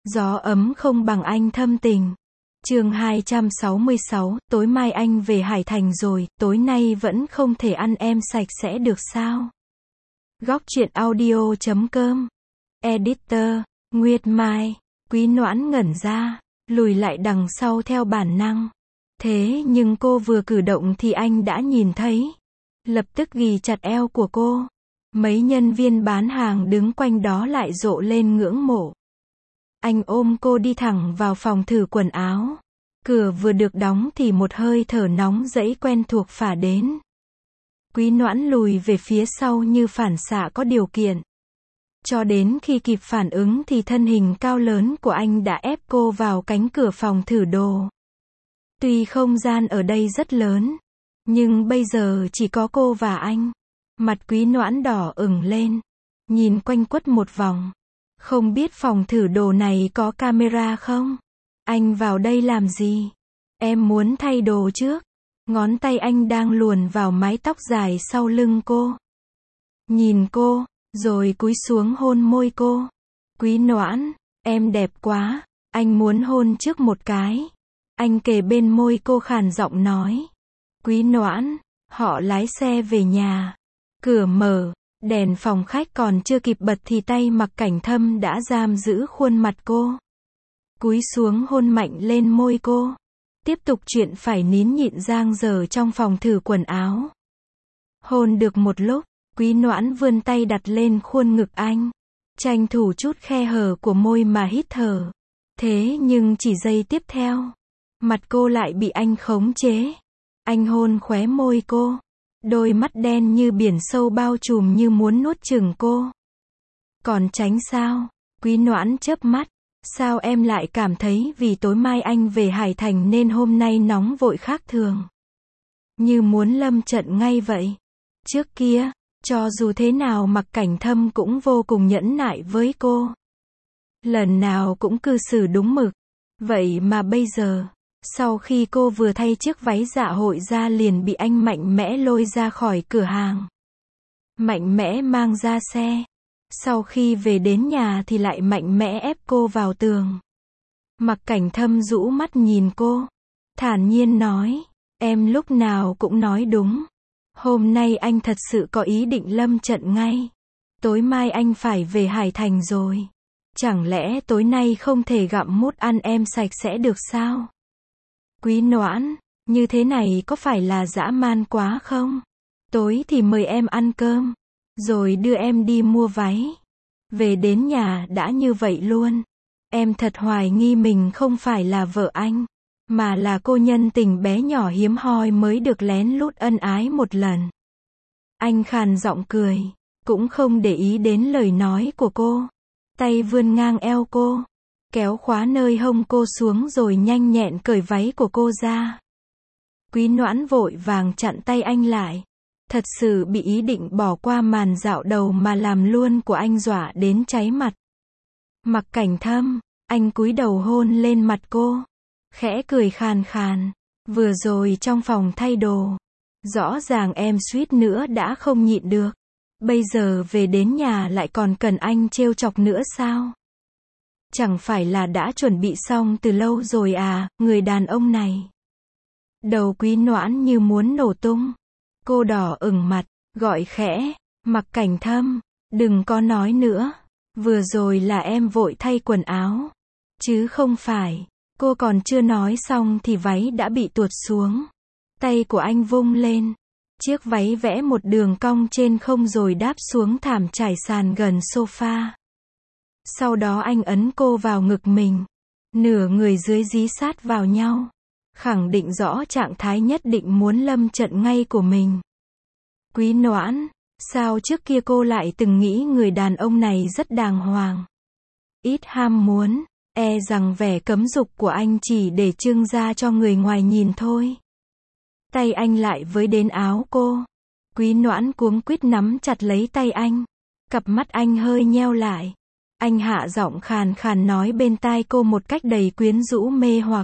Gió ấm không bằng anh thâm tình. Chương 266, tối mai anh về Hải Thành rồi, tối nay vẫn không thể ăn em sạch sẽ được sao? Góc truyện audio.com. Editor, Nguyệt Mai. Quý Noãn ngẩn ra, lùi lại đằng sau theo bản năng. Thế nhưng cô vừa cử động thì anh đã nhìn thấy. Lập tức ghì chặt eo của cô. Mấy nhân viên bán hàng đứng quanh đó lại rộ lên ngưỡng mộ. Anh ôm cô đi thẳng vào phòng thử quần áo. Cửa vừa được đóng thì một hơi thở nóng rẫy quen thuộc phả đến. Quý Noãn lùi về phía sau như phản xạ có điều kiện. Cho đến khi kịp phản ứng thì thân hình cao lớn của anh đã ép cô vào cánh cửa phòng thử đồ. Tuy không gian ở đây rất lớn, nhưng bây giờ chỉ có cô và anh. Mặt Quý Noãn đỏ ửng lên, nhìn quanh quất một vòng. Không biết phòng thử đồ này có camera không? Anh vào đây làm gì? Em muốn thay đồ trước. Ngón tay anh đang luồn vào mái tóc dài sau lưng cô. Nhìn cô, rồi cúi xuống hôn môi cô. Quý Noãn, em đẹp quá, anh muốn hôn trước một cái. Anh kề bên môi cô khàn giọng nói. Quý Noãn, họ lái xe về nhà. Cửa mở, đèn phòng khách còn chưa kịp bật thì tay Mặc Cảnh Thâm đã giam giữ khuôn mặt cô. Cúi xuống hôn mạnh lên môi cô. Tiếp tục chuyện phải nín nhịn dang dở trong phòng thử quần áo. Hôn được một lúc, Quý Noãn vươn tay đặt lên khuôn ngực anh. Tranh thủ chút khe hở của môi mà hít thở. Thế nhưng chỉ giây tiếp theo, mặt cô lại bị anh khống chế. Anh hôn khóe môi cô. Đôi mắt đen như biển sâu bao trùm như muốn nuốt chửng cô. Còn tránh sao? Quý Noãn chớp mắt. Sao em lại cảm thấy vì tối mai anh về Hải Thành nên hôm nay nóng vội khác thường? Như muốn lâm trận ngay vậy. Trước kia, cho dù thế nào Mặc Cảnh Thâm cũng vô cùng nhẫn nại với cô. Lần nào cũng cư xử đúng mực. Vậy mà bây giờ, sau khi cô vừa thay chiếc váy dạ hội ra liền bị anh mạnh mẽ lôi ra khỏi cửa hàng. Mạnh mẽ mang ra xe. Sau khi về đến nhà thì lại mạnh mẽ ép cô vào tường. Mặc Cảnh Thâm rũ mắt nhìn cô. Thản nhiên nói. Em lúc nào cũng nói đúng. Hôm nay anh thật sự có ý định lâm trận ngay. Tối mai anh phải về Hải Thành rồi. Chẳng lẽ tối nay không thể gặm mút ăn em sạch sẽ được sao? Quý Noãn, như thế này có phải là dã man quá không? Tối thì mời em ăn cơm, rồi đưa em đi mua váy. Về đến nhà đã như vậy luôn. Em thật hoài nghi mình không phải là vợ anh, mà là cô nhân tình bé nhỏ hiếm hoi mới được lén lút ân ái một lần. Anh khàn giọng cười, cũng không để ý đến lời nói của cô. Tay vươn ngang eo cô, kéo khóa nơi hông cô xuống rồi nhanh nhẹn cởi váy của cô ra. Quý Noãn vội vàng chặn tay anh lại. Thật sự bị ý định bỏ qua màn dạo đầu mà làm luôn của anh dọa đến cháy mặt. Mặc Cảnh Thâm, anh cúi đầu hôn lên mặt cô. Khẽ cười khàn khàn. Vừa rồi trong phòng thay đồ, rõ ràng em suýt nữa đã không nhịn được. Bây giờ về đến nhà lại còn cần anh trêu chọc nữa sao? Chẳng phải là đã chuẩn bị xong từ lâu rồi à, người đàn ông này. Đầu Quý Noãn như muốn nổ tung. Cô đỏ ửng mặt, gọi khẽ. Mặc Cảnh Thâm, đừng có nói nữa. Vừa rồi là em vội thay quần áo. Chứ không phải. Cô còn chưa nói xong thì váy đã bị tuột xuống. Tay của anh vung lên. Chiếc váy vẽ một đường cong trên không rồi đáp xuống thảm trải sàn gần sofa. Sau đó anh ấn cô vào ngực mình. Nửa người dưới dí sát vào nhau. Khẳng định rõ trạng thái nhất định muốn lâm trận ngay của mình. Quý Noãn, sao trước kia cô lại từng nghĩ người đàn ông này rất đàng hoàng. Ít ham muốn, e rằng vẻ cấm dục của anh chỉ để trưng ra cho người ngoài nhìn thôi. Tay anh lại với đến áo cô. Quý Noãn cuống quýt nắm chặt lấy tay anh. Cặp mắt anh hơi nheo lại. Anh hạ giọng khàn khàn nói bên tai cô một cách đầy quyến rũ mê hoặc.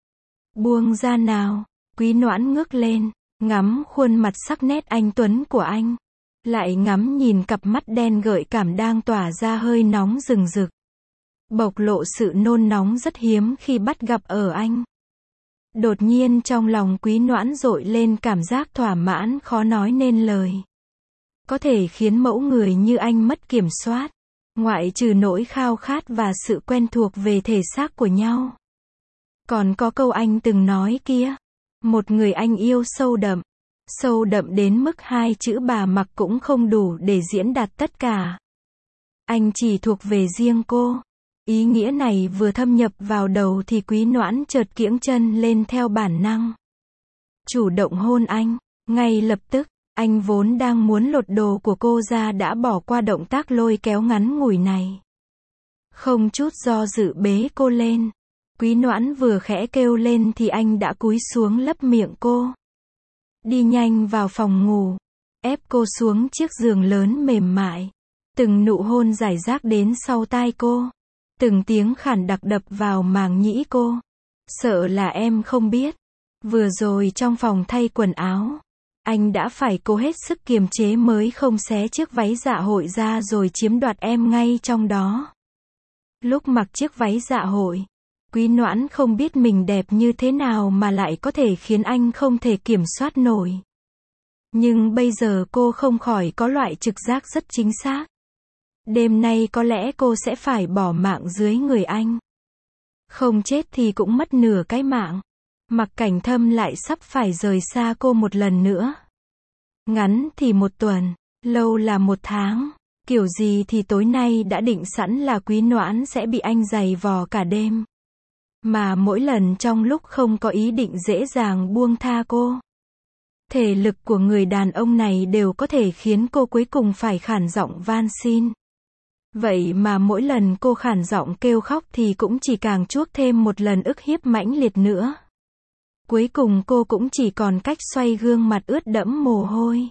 Buông ra nào. Quý Noãn ngước lên, ngắm khuôn mặt sắc nét anh tuấn của anh. Lại ngắm nhìn cặp mắt đen gợi cảm đang tỏa ra hơi nóng rừng rực. bộc lộ sự nôn nóng rất hiếm khi bắt gặp ở anh. Đột nhiên trong lòng Quý Noãn dội lên cảm giác thỏa mãn khó nói nên lời. Có thể khiến mẫu người như anh mất kiểm soát, ngoại trừ nỗi khao khát và sự quen thuộc về thể xác của nhau. Còn có câu anh từng nói kia, một người anh yêu sâu đậm đến mức hai chữ bà mặc cũng không đủ để diễn đạt tất cả. Anh chỉ thuộc về riêng cô. Ý nghĩa này vừa thâm nhập vào đầu thì Quý Noãn chợt kiễng chân lên theo bản năng. Chủ động hôn anh, ngay lập tức, anh vốn đang muốn lột đồ của cô ra đã bỏ qua động tác lôi kéo ngắn ngủi này. Không chút do dự bế cô lên. Quý Noãn vừa khẽ kêu lên thì anh đã cúi xuống lấp miệng cô. Đi nhanh vào phòng ngủ, ép cô xuống chiếc giường lớn mềm mại. Từng nụ hôn rải rác đến sau tai cô. Từng tiếng khản đặc đập vào màng nhĩ cô. Sợ là em không biết. Vừa rồi trong phòng thay quần áo, anh đã phải cố hết sức kiềm chế mới không xé chiếc váy dạ hội ra rồi chiếm đoạt em ngay trong đó. Lúc mặc chiếc váy dạ hội, Quý Noãn không biết mình đẹp như thế nào mà lại có thể khiến anh không thể kiểm soát nổi. Nhưng bây giờ cô không khỏi có loại trực giác rất chính xác. Đêm nay có lẽ cô sẽ phải bỏ mạng dưới người anh. Không chết thì cũng mất nửa cái mạng. Mặc Cảnh Thâm lại sắp phải rời xa cô một lần nữa. Ngắn thì 1 tuần, lâu là 1 tháng. Kiểu gì thì tối nay đã định sẵn là Quý Noãn sẽ bị anh giày vò cả đêm. Mà mỗi lần trong lúc không có ý định dễ dàng buông tha cô. Thể lực của người đàn ông này đều có thể khiến cô cuối cùng phải khản giọng van xin. Vậy mà mỗi lần cô khản giọng kêu khóc thì cũng chỉ càng chuốc thêm một lần ức hiếp mãnh liệt nữa. Cuối cùng cô cũng chỉ còn cách xoay gương mặt ướt đẫm mồ hôi.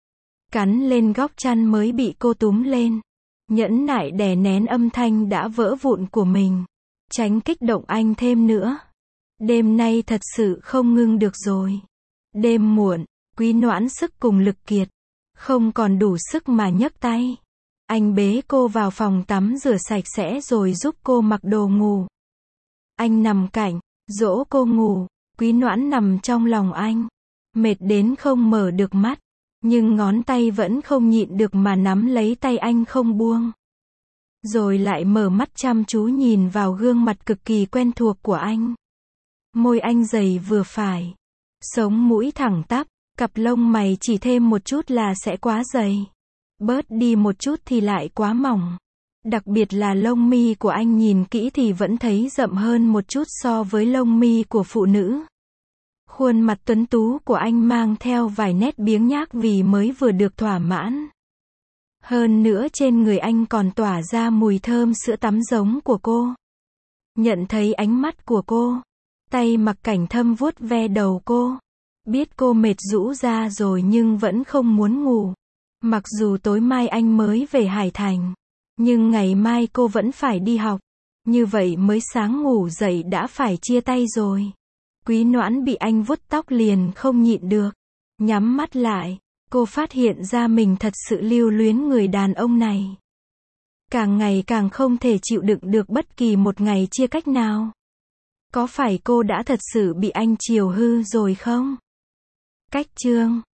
Cắn lên góc chăn mới bị cô túm lên. Nhẫn nại đè nén âm thanh đã vỡ vụn của mình. Tránh kích động anh thêm nữa. Đêm nay thật sự không ngưng được rồi. Đêm muộn, Quý Noãn sức cùng lực kiệt. Không còn đủ sức mà nhấc tay. Anh bế cô vào phòng tắm rửa sạch sẽ rồi giúp cô mặc đồ ngủ. Anh nằm cạnh, dỗ cô ngủ. Quý Noãn nằm trong lòng anh. Mệt đến không mở được mắt. Nhưng ngón tay vẫn không nhịn được mà nắm lấy tay anh không buông. Rồi lại mở mắt chăm chú nhìn vào gương mặt cực kỳ quen thuộc của anh. Môi anh dày vừa phải. Sống mũi thẳng tắp. Cặp lông mày chỉ thêm một chút là sẽ quá dày. Bớt đi một chút thì lại quá mỏng. Đặc biệt là lông mi của anh nhìn kỹ thì vẫn thấy rậm hơn một chút so với lông mi của phụ nữ. Khuôn mặt tuấn tú của anh mang theo vài nét biếng nhác vì mới vừa được thỏa mãn. Hơn nữa trên người anh còn tỏa ra mùi thơm sữa tắm giống của cô. Nhận thấy ánh mắt của cô, tay Mặc Cảnh Thâm vuốt ve đầu cô. Biết cô mệt rũ ra rồi nhưng vẫn không muốn ngủ. Mặc dù tối mai anh mới về Hải Thành, nhưng ngày mai cô vẫn phải đi học. Như vậy mới sáng ngủ dậy đã phải chia tay rồi. Quý Noãn bị anh vuốt tóc liền không nhịn được. Nhắm mắt lại, cô phát hiện ra mình thật sự lưu luyến người đàn ông này. Càng ngày càng không thể chịu đựng được bất kỳ một ngày chia cách nào. Có phải cô đã thật sự bị anh chiều hư rồi không? Cách chương